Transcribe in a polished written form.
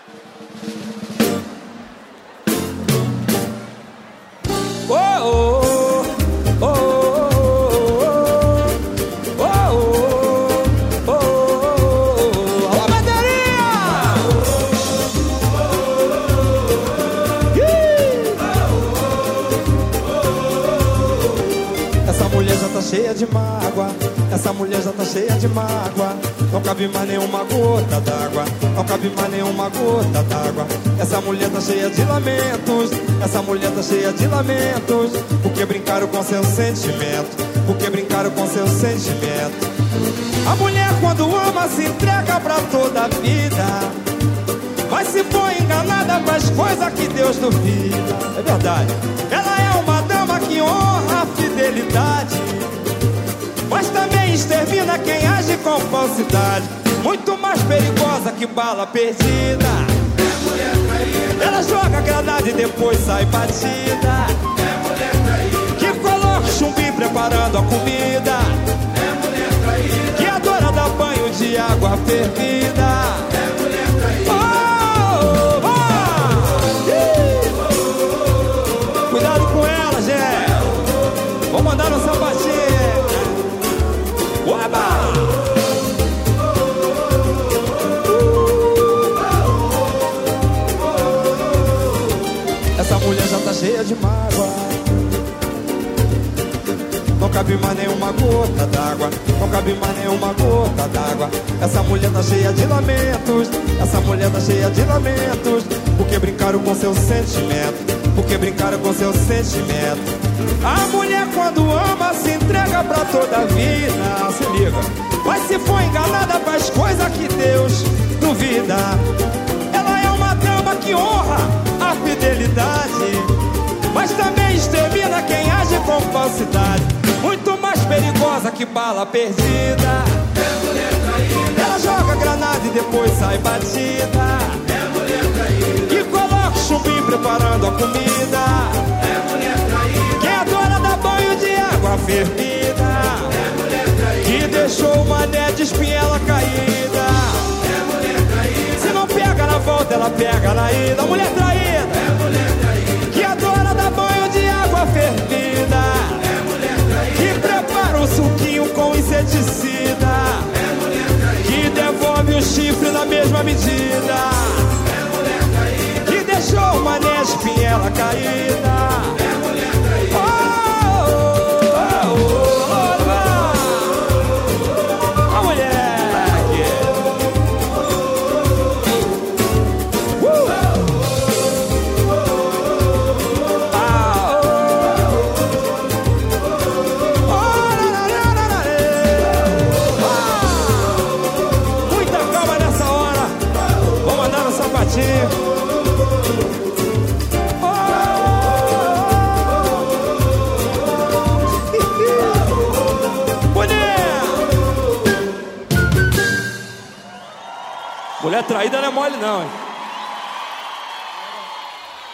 Cheia de mágoa, essa mulher já tá cheia de mágoa. Não cabe mais nenhuma gota d'água, não cabe mais nenhuma gota d'água. Essa mulher tá cheia de lamentos, essa mulher tá cheia de lamentos. Porque brincaram com seu sentimento, porque brincaram com seu sentimento. A mulher quando ama se entrega pra toda a vida, mas se for enganada faz coisa que Deus duvida. É verdade. Ela é uma dama que honra a fidelidade, mas também extermina quem age com falsidade. Muito mais perigosa que bala perdida. É mulher traída. Ela joga granada e depois sai batida. É mulher traída. Que coloca chumbinho preparando a comida. É mulher traída. Que adora dar banho de água fervida. É mulher traída. Cuidado com ela, gente. Vou mandar no sapatinho. Essa mulher já tá cheia de mágoa, não cabe mais nenhuma gota d'água, não cabe mais nenhuma gota d'água. Essa mulher tá cheia de lamentos, essa mulher tá cheia de lamentos. Porque brincaram com seu sentimento, porque brincaram com seu sentimento. A mulher quando ama se entrega pra toda a vida. Se liga. Mas se for enganada faz coisa que Deus duvida. Ela é uma dama que honra a fidelidade, mas também extermina quem age com falsidade. Muito mais perigosa que bala perdida. É mulher traída. Ela joga granada e depois sai batida. É mulher traída. Que coloca chumbinho preparando a comida. É mulher traída. Que adora dar banho de água fervida. É mulher traída. Que deixou o mané de espinhela caída. É mulher traída. Se não pega na volta, ela pega na ida. Mulher traída. É mulher traída. Que adora dar banho de água fervida. É mulher traída. Que prepara um suquinho com inseticida. É mulher traída. Que devolve o chifre na mesma medida. É mulher traída. Que deixou o mané de espinhela caída. É mulher traída. Mulher traída não é mole não, hein?